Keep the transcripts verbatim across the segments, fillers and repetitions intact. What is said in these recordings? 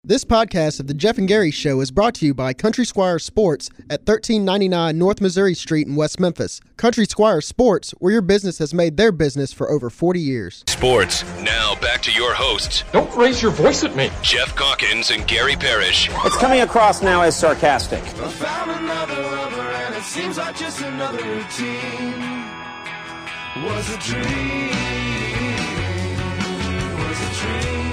This podcast of The Jeff and Gary Show is brought to you by Country Squire Sports at thirteen ninety-nine North Missouri Street in West Memphis. Country Squire Sports, where your business has made their business for over forty years. Sports. Now back to your hosts. Don't raise your voice at me. Jeff Calkins and Gary Parrish. It's coming across now as sarcastic. I found another lover and it seems like just another routine. Was a dream. Was a dream.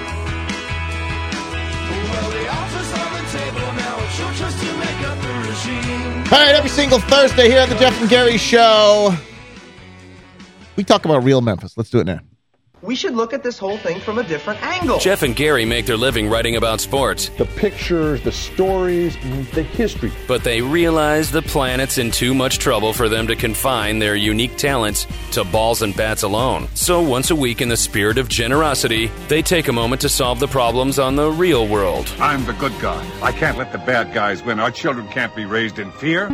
Well, the offer's on the table now. It's your choice to make up the regime. All right, every single Thursday here on the Jeff and Gary Show, we talk about real Memphis. Let's do it now. We should look at this whole thing from a different angle. Jeff and Gary make their living writing about sports. The pictures, the stories, the history. But they realize the planet's in too much trouble for them to confine their unique talents to balls and bats alone. So once a week, in the spirit of generosity, they take a moment to solve the problems on the real world. I'm the good guy. I can't let the bad guys win. Our children can't be raised in fear.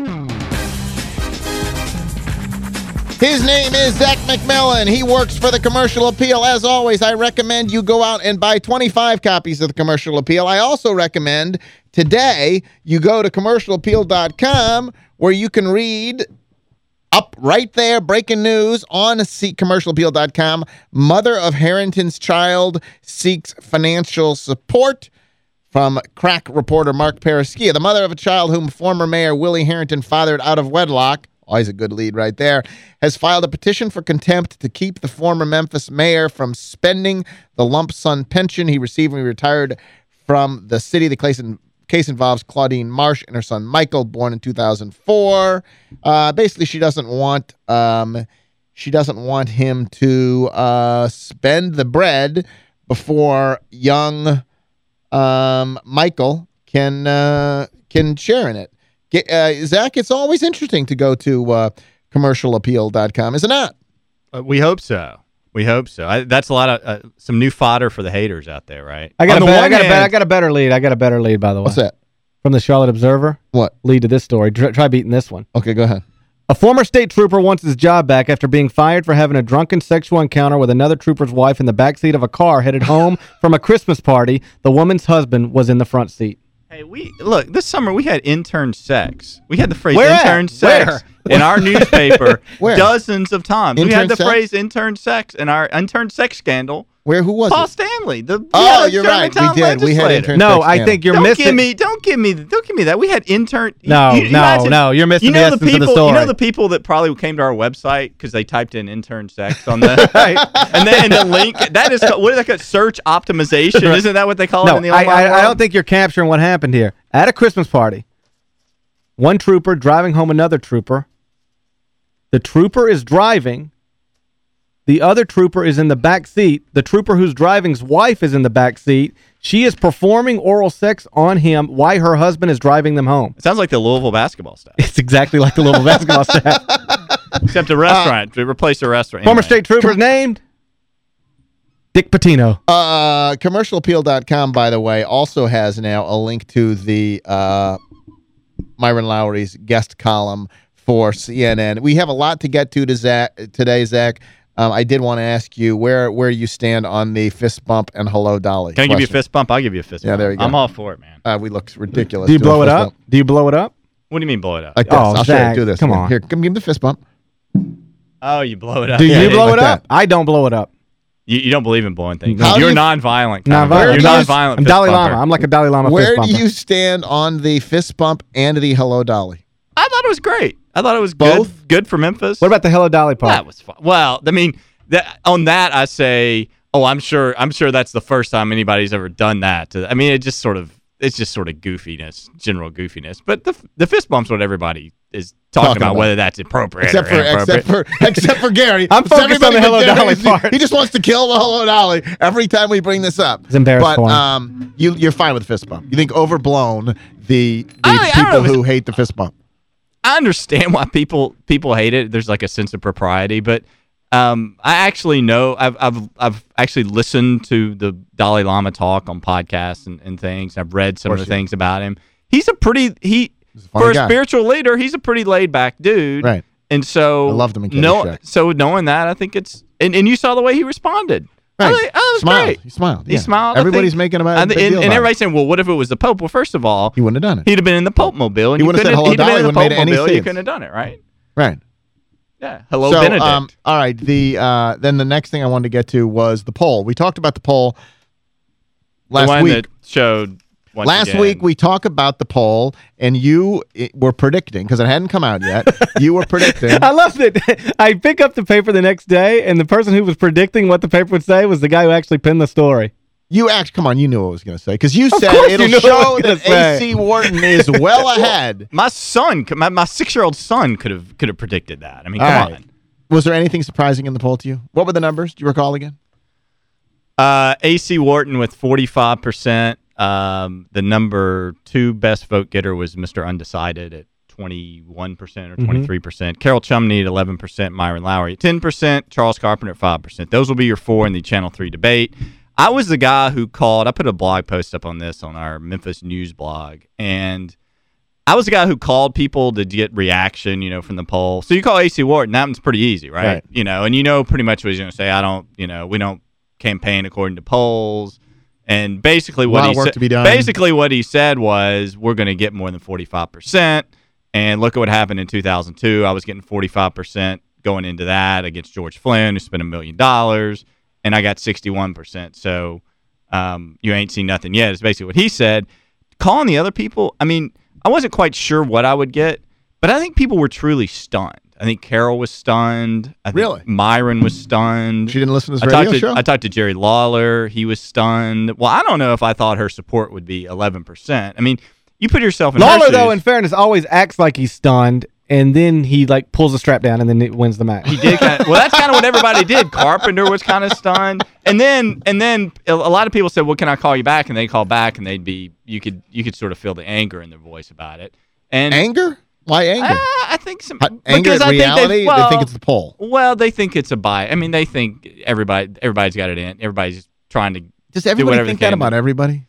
His name is Zach McMillan. He works for the Commercial Appeal. As always, I recommend you go out and buy twenty-five copies of the Commercial Appeal. I also recommend today you go to commercial appeal dot com where you can read up right there, breaking news on commercial appeal dot com. Mother of Harrington's child seeks financial support. From crack reporter Mark Paraschia. The mother of a child whom former Mayor Willie Harrington fathered out of wedlock, always a good lead right there, has filed a petition for contempt to keep the former Memphis mayor from spending the lump sum pension he received when he retired from the city. The case, in, case involves Claudine Marsh and her son Michael, born in two thousand four. Uh, basically, she doesn't want um, she doesn't want him to uh, spend the bread before young um, Michael can uh, can share in it. Uh, Zach, it's always interesting to go to uh, commercial appeal dot com, is it not? Uh, we hope so. We hope so. I, that's a lot of uh, some new fodder for the haters out there, right? I got, a, be I, got hand, a, I got a better lead. I got a better lead, by the way. What's that? From the Charlotte Observer. What? Lead to this story. Try, try beating this one. Okay, go ahead. A former state trooper wants his job back after being fired for having a drunken sexual encounter with another trooper's wife in the backseat of a car headed home from a Christmas party. The woman's husband was in the front seat. Hey, we look, this summer we had intern sex. We had the phrase Where intern at? sex Where? in our newspaper Where? dozens of times. Intern we had the sex? phrase intern sex in our intern sex scandal. Where? Who was Paul it? Stanley. The, oh, yeah, you're right. We did. We had intern No, sex I scandal. think you're don't missing. Give me, don't give me Don't give me that. We had intern... No, you, you no, imagine, no. You're missing you know the the essence people, of the story. You know the people that probably came to our website because they typed in intern sex on the... Right. And then and the link... That is... What is that called? Search optimization. Right. Isn't that what they call no, it in the I, online I, world? I don't think you're capturing what happened here. At a Christmas party, one trooper driving home another trooper. The trooper is driving. The other trooper is in the back seat. The trooper who's driving's wife is in the back seat. She is performing oral sex on him while her husband is driving them home. It sounds like the Louisville basketball staff. It's exactly like the Louisville basketball staff. Except a restaurant. Uh, to replace a restaurant. Former anyway. state trooper's named Dick Pitino. Uh, commercial appeal dot com, by the way, also has now a link to the uh, Myron Lowry's guest column for C N N. We have a lot to get to, to Zach, today, Zach. Um, I did want to ask you where where you stand on the fist bump and hello dolly. Can I question. give you a fist bump? I'll give you a fist yeah, bump. there you go. I'm all for it, man. Uh, we look ridiculous. Do you blow it fist up? Bump. Do you blow it up? What do you mean blow it up? Like this. Oh, I'll Zach, show you. Do this. come Here, on. Here, come give me the fist bump. Oh, you blow it up. Do Yeah, you yeah, blow like it up? that. I don't blow it up. You, you don't believe in blowing things. How You're do you- non-violent. Non-violent. You're do you- non-violent. I'm fist Dalai bumper. Lama. I'm like a Dalai Lama Where fist do bumper. you stand on the fist bump and the hello dolly? I thought it was great. I thought it was Both? good. Good for Memphis. What about the hello dolly part? That was fun. Well, I mean, that, on that I say, oh, I'm sure. I'm sure that's the first time anybody's ever done that. To, I mean, it just sort of, it's just sort of goofiness, general goofiness. But the the fist bump's what everybody is talking, Talking about, about. whether that's appropriate Except or for inappropriate. except for except for Gary. I'm focused on the Everybody hello but Gary dolly is- part. He just wants to kill the hello dolly every time we bring this up. It's embarrassing But for him. um, you you're fine with the fist bump. You think overblown the the I- I don't people know. who hate the fist bump. I understand why people people hate it. There's like a sense of propriety, but um, I actually know I've I've I've actually listened to the Dalai Lama talk on podcasts and, and things. I've read some of, Of the course you things about him. He's a pretty he a funny for a guy. spiritual leader. He's a pretty laid back dude, Right. And so I loved him in no, Caddyshack. so knowing that, I think it's and, and you saw the way he responded. Right. I was, I was smiled. great. He smiled. He yeah. smiled. Everybody's think, making about I a big and, deal and about everybody's it. saying, well, what if it was the Pope? Well, first of all, he wouldn't have done it. He'd have been in the Pope mobile. And he you would have said couldn't- hello, he'd have Dolly. been in the Wouldn't Pope have made any mobile. You sense. couldn't have done it, right? Right. Yeah. Hello, so, Benedict. Um, all right. The uh, then the next thing I wanted to get to was the poll. We talked about the poll last the one week. that showed once Last again. week we talked about the poll, and you it, were predicting, because it hadn't come out yet, you were predicting. I loved it. I pick up the paper the next day, and the person who was predicting what the paper would say was the guy who actually pinned the story. You act, come on, you knew what I was going to say, because you Of said course it'll you knew what I show was gonna that A say. C Wharton is well ahead. My son, my, my six-year-old son could have could have predicted that. I mean, All come right. on. Was there anything surprising in the poll to you? What were the numbers? Do you recall again? Uh, A C Wharton with forty-five percent. Um, the number two best vote getter was Mister Undecided at twenty-one percent or twenty-three percent. Mm-hmm. Carol Chumney at eleven percent. Myron Lowry at ten percent. Charles Carpenter at five percent. Those will be your four in the Channel three debate. I was the guy who called. I put a blog post up on this on our Memphis News blog, and I was the guy who called people to get reaction, you know, from the poll. So you call A C Wharton, that one's pretty easy, right? Right. You know, and you know pretty much what he's going to say. I don't, you know, we don't campaign according to polls. And basically what lot he of work said, to be done. basically what he said was, we're going to get more than forty-five percent. And look at what happened in two thousand two. I was getting forty-five percent going into that against George Flynn, who spent a million dollars, and I got sixty-one percent. So um, you ain't seen nothing yet. Is basically what he said. Calling the other people, I mean, I wasn't quite sure what I would get, but I think people were truly stunned. I think Carol was stunned. I think Really? Myron was stunned. She didn't listen to this I radio talked to, show? I talked to Jerry Lawler. He was stunned. Well, I don't know if I thought her support would be eleven percent. I mean, you put yourself in her Lawler, shoes. though, in fairness, always acts like he's stunned, and then he like pulls the strap down, and then it wins the match. He did kind of, well, that's kind of what everybody did. Carpenter was kind of stunned, and then and then a a lot of people said, "Well, can I call you back?" And they call back, and they'd be you could you could sort of feel the anger in their voice about it. And Anger? Why anger? Uh, I think some Uh, anger because at I think reality? they, They well, think it's the poll. Well, they think it's a buy. I mean, they think everybody everybody's got it in. Everybody's trying to. Does do everybody whatever think they that can. about everybody?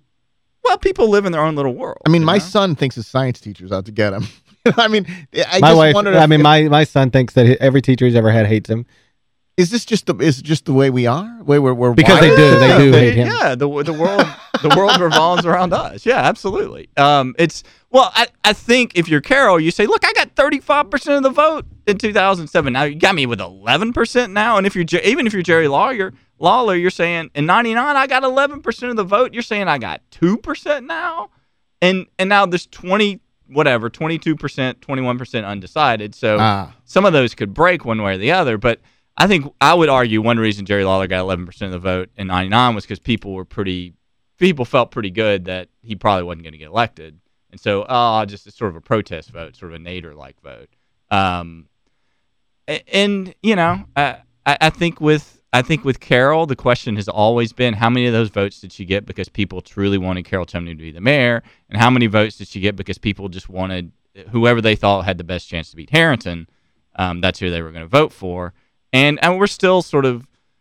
Well, people live in their own little world. I mean, you my know? son thinks his science teacher's out to get him. I mean, I my just wife, wondered I if- mean, my, my son thinks that every teacher he's ever had hates him. Is this just the is it just the way we are? Way we're, we're Because they wired? do. They do They- hate him. Yeah, the the world the world revolves around us. Yeah, absolutely. Um, it's well, I, I think if you're Carol, you say, look, I got thirty-five percent of the vote in two thousand seven. Now you got me with eleven percent now, and if you're Jer- even if you're Jerry Lawler, Lawler, you're saying in ninety-nine I got eleven percent of the vote. You're saying I got two percent now, and and now there's twenty whatever twenty-two percent, twenty-one percent undecided. So Ah. some of those could break one way or the other, but. I think I would argue one reason Jerry Lawler got eleven percent of the vote in ninety-nine was because people were pretty, people felt pretty good that he probably wasn't going to get elected. And so, oh, just it's sort of a protest vote, sort of a Nader-like vote. Um, and, and, you know, I, I think with I think with Carol, the question has always been how many of those votes did she get because people truly wanted Carol Chumney to be the mayor, and how many votes did she get because people just wanted whoever they thought had the best chance to beat Harrington. Um, that's who they were going to vote for. And and we're still sort of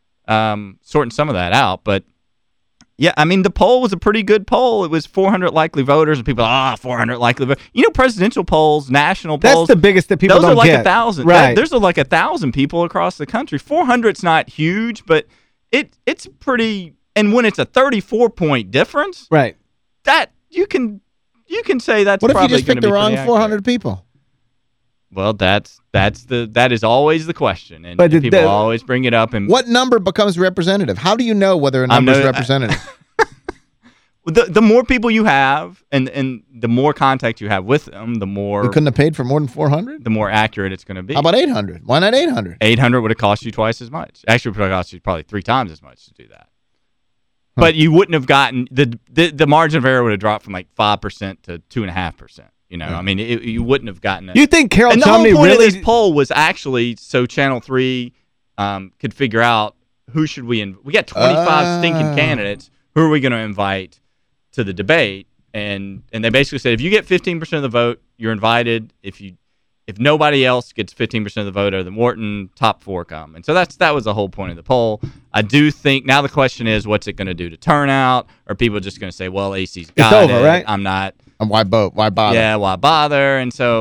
um, sorting some of that out. But, yeah, I mean, the poll was a pretty good poll. It was four hundred likely voters, and people ah, four hundred likely voters. You know, presidential polls, national polls. That's the biggest that people those don't are like get. a thousand. Right. That, there's like a thousand people across the country. four hundred's not huge, but it it's pretty. And when it's a thirty-four point difference, right? That you can you can say that's What if you probably just gonna picked the be wrong pretty four accurate. hundred people? Well, that's that's the that is always the question, and, But and the- people the- always bring it up. And What number becomes representative? How do you know whether a I'm number is no- representative? the the more people you have, and and the more contact you have with them, the more You couldn't have paid for more than four hundred? the more accurate it's going to be. How about eight hundred? Why not eight hundred? eight hundred would have cost you twice as much. Actually, it would have cost you probably three times as much to do that. But you wouldn't have gotten the, the the margin of error would have dropped from like five percent to two and a half percent. You know, I mean, it, you wouldn't have gotten it. You think Carol and the Chumney whole point really- of this poll was actually so Channel three um, could figure out who should we in. We got twenty-five Oh. stinking candidates. Who are we going to invite to the debate? And and they basically said if you get fifteen percent of the vote, you're invited. If you if nobody else gets fifteen percent of the vote other than Wharton, top four come. And so that's that was the whole point of the poll. I do think now the question is, what's it going to do to turnout? Are people just going to say, well, A C's got It's over, it. right? I'm not. And why both? Why bother? Yeah, why bother? And so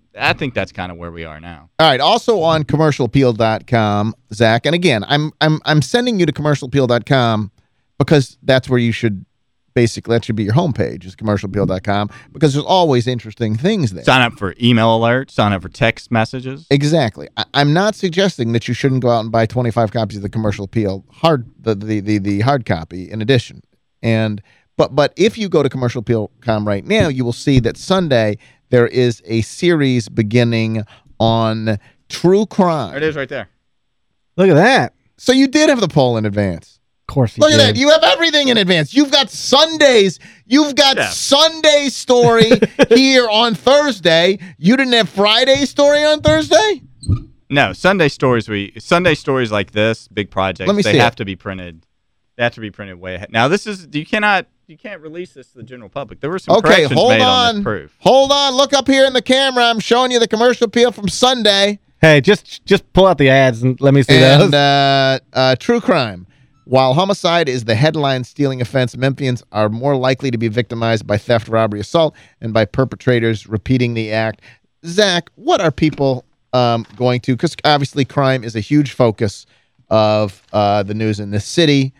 I think that's kind of where we are now. All right. Also on commercial appeal dot com, Zach, and again, I'm I'm I'm sending you to commercial appeal dot com because that's where you should basically, that should be your homepage, is commercial appeal dot com, because there's always interesting things there. Sign up for email alerts, sign up for text messages. Exactly. I, I'm not suggesting that you shouldn't go out and buy twenty-five copies of the Commercial Appeal hard the the the, the hard copy in addition. And but but if you go to commercial appeal dot com right now, you will see that Sunday there is a series beginning on true crime. There it is right there. Look at that. So you did have the poll in advance. Of course you Look did. at that. You have everything in advance. You've got Sundays. You've got Yeah. Sunday story here on Thursday. You didn't have Friday story on Thursday? No, Sunday stories we Sunday stories like this, big projects, Let me they see have it. to be printed. They have to be printed way ahead. Now this is you cannot you can't release this to the general public. There were some Okay, corrections hold made on. on. this proof. Hold on. Look up here in the camera. I'm showing you the commercial appeal from Sunday. Hey, just just pull out the ads and let me see And those. uh, uh, true crime. While homicide is the headline-stealing offense, Memphians are more likely to be victimized by theft, robbery, assault, and by perpetrators repeating the act. Zach, what are people um, going to? Because obviously crime is a huge focus of uh, the news in this city.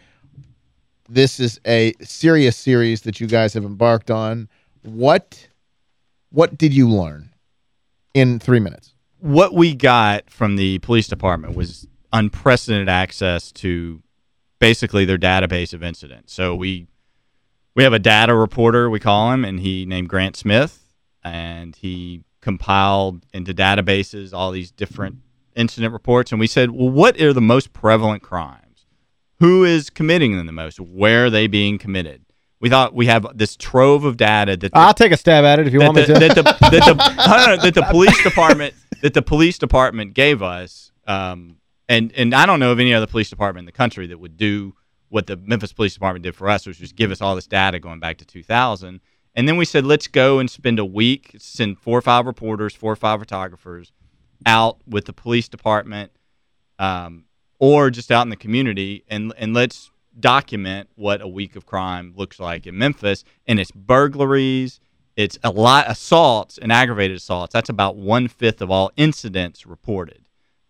This is a serious series that you guys have embarked on. What, what did you learn in three minutes? What we got from the police department was unprecedented access to basically their database of incidents. So we we have a data reporter, we call him, and he named Grant Smith, and he compiled into databases all these different incident reports, and we said, well, what are the most prevalent crimes? Who is committing them the most? Where are they being committed? We thought we have this trove of data that the, I'll take a stab at it if you that want the, me to. that the, that the, no, no, that the police department that the police department gave us. Um, And and I don't know of any other police department in the country that would do what the Memphis Police Department did for us, which was give us all this data going back to two thousand. And then we said, let's go and spend a week, send four or five reporters, four or five photographers out with the police department um, or just out in the community, and and let's document what a week of crime looks like in Memphis. And it's burglaries, it's a lot assaults and aggravated assaults. That's about one-fifth of all incidents reported.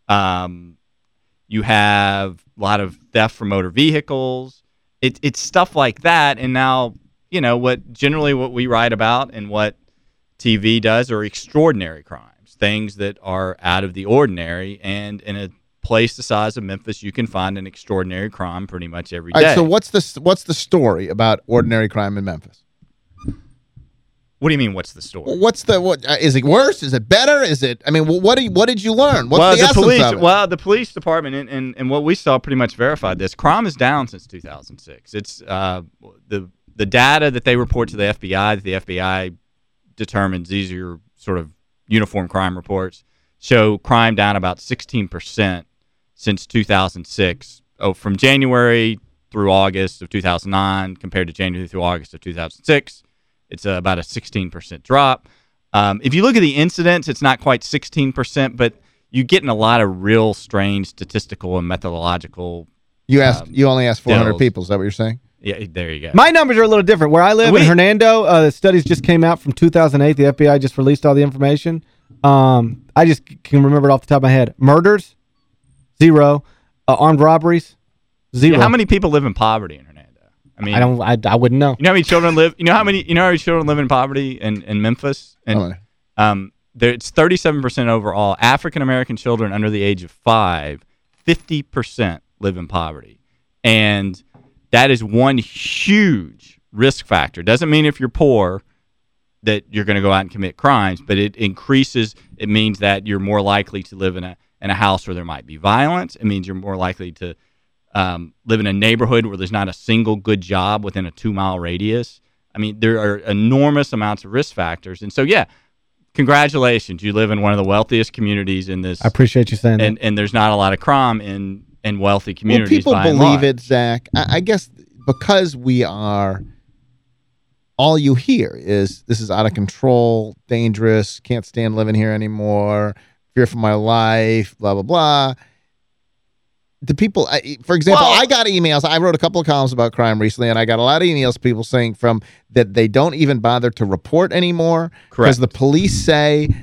Um You have a lot of theft from motor vehicles. It, it's stuff like that. And now, you know, what generally what we write about and what T V does are extraordinary crimes, things that are out of the ordinary. And in a place the size of Memphis, you can find an extraordinary crime pretty much every All day. right, so what's the, what's the story about ordinary crime in Memphis? What do you mean, what's the story? What's the what? Uh, is it worse? Is it better? Is it? I mean, what do you, what did you learn? What's well, the, the essence police, of it? well, the police department and, and, and what we saw pretty much verified this. Crime is down since two thousand six. It's uh, the the data that they report to the F B I, that the F B I determines these are your sort of uniform crime reports, show crime down about sixteen percent since two thousand six. Oh, from January through August of two thousand nine compared to January through August of two thousand six. It's uh, about a sixteen percent drop. Um, if you look at the incidents, it's not quite sixteen percent, but you're getting a lot of real strange statistical and methodological. You asked. um, you only asked four hundred deals. people. Is that what you're saying? Yeah, there you go. My numbers are a little different. Where I live We- in Hernando, uh, the studies just came out from two thousand eight. The F B I just released all the information. Um, I just can remember it off the top of my head. Murders, zero. Uh, armed robberies, zero. Yeah, how many people live in poverty in Hernando? I mean, I don't. I, I wouldn't know. You know how many children live? You know how many? You know how many children live in poverty in, in Memphis? And Oh, um, there it's thirty-seven percent overall. African American children under the age of five, fifty percent live in poverty, and that is one huge risk factor. Doesn't mean if you're poor that you're going to go out and commit crimes, but it increases. It means that you're more likely to live in a in a house where there might be violence. It means you're more likely to Um, live in a neighborhood where there's not a single good job within a two-mile radius. I mean, there are enormous amounts of risk factors. And so, yeah, congratulations. You live in one of the wealthiest communities in this. I appreciate you saying and, that. And there's not a lot of crime in, in wealthy communities. Well, people by and believe large. it, Zach. I, I guess because we are, all you hear is this is out of control, dangerous, can't stand living here anymore, fear for my life, blah, blah, blah. The people, I, for example, Well, I got emails. I wrote a couple of columns about crime recently, and I got a lot of emails people saying from that they don't even bother to report anymore because Correct. the police say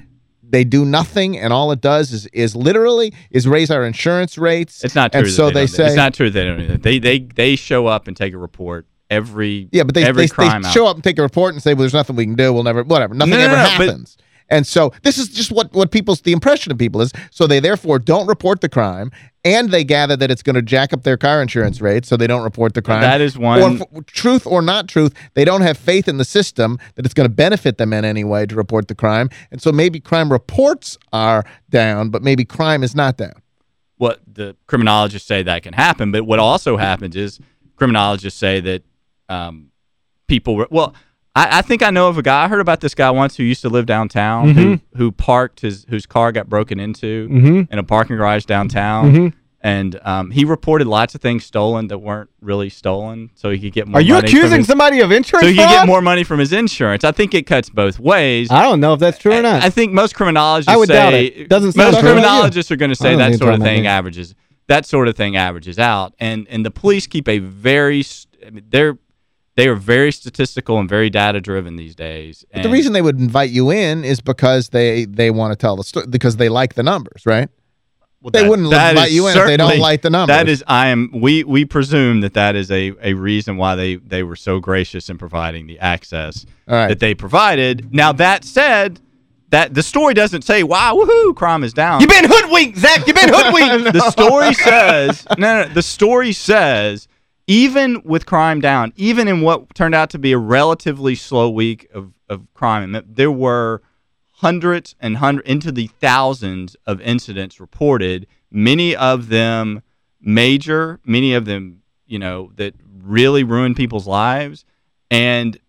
they do nothing, and all it does is is literally is raise our insurance rates. It's not true. And so they, they say it's not true. They don't do that. They they they show up and take a report every yeah, but they every they, crime they out. show up and take a report and say, well, there's nothing we can do. We'll never whatever. Nothing no, no, ever no, happens. But, and so this is just what what people's the impression of people is. So they therefore don't report the crime, and they gather that it's going to jack up their car insurance rates, so they don't report the crime. That is one. Or, truth or not truth, they don't have faith in the system that it's going to benefit them in any way to report the crime, and so maybe crime reports are down, but maybe crime is not down. What the criminologists say that can happen, but what also happens is criminologists say that um, people were well. I, I think I know of a guy. I heard about this guy once who used to live downtown, mm-hmm. who who parked his whose car got broken into mm-hmm. in a parking garage downtown, mm-hmm. and um, he reported lots of things stolen that weren't really stolen, so he could get more. Are you money accusing from his, somebody of insurance So he fraud? could get more money from his insurance. I think it cuts both ways. I don't know if that's true or not. I, I think most criminologists I would say doubt it. Doesn't sound most true. criminologists are going to I say don't that think sort of it's thing right. averages. That sort of thing averages out, and and the police keep a very. I mean, they're. They are very statistical and very data-driven these days. But the reason they would invite you in is because they they want to tell the story, because they like the numbers, right? Well, they that, wouldn't that invite you in if they don't like the numbers. That is, I am. We we presume that that is a a reason why they they were so gracious in providing the access All right. that they provided. Now that said, that the story doesn't say, "Wow, woohoo, crime is down." You've been hoodwinked, Zach. You've been hoodwinked. The story says, no, no, the story says. Even with crime down, even in what turned out to be a relatively slow week of, of crime, there were hundreds and hundreds, into the thousands of incidents reported, many of them major, many of them, you know, that really ruined people's lives. And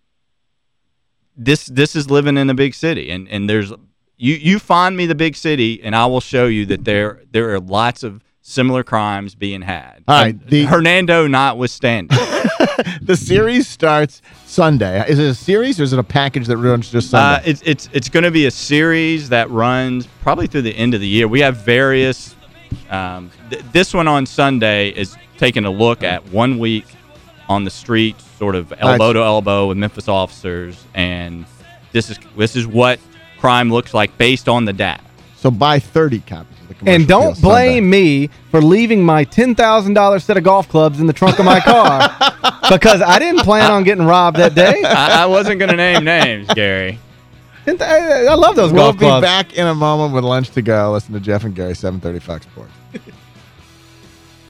this this is living in a big city. And, and there's you you find me the big city, and I will show you that there there are lots of similar crimes being had. All right, the, Hernando notwithstanding. The series starts Sunday. Is it a series or is it a package that runs just Sunday? Uh, it's it's it's going to be a series that runs probably through the end of the year. We have various. Um, th- this one on Sunday is taking a look at one week on the street, sort of elbow right. to elbow with Memphis officers, and this is this is what crime looks like based on the data. So buy thirty copies. And don't blame Sunday. me for leaving my ten thousand dollar set of golf clubs in the trunk of my car because I didn't plan on getting robbed that day. I, I wasn't going to name names, Gary. I, I love those we'll golf clubs. We'll be back in a moment with lunch to go. Listen to Jeff and Gary, seven thirty Fox Sports.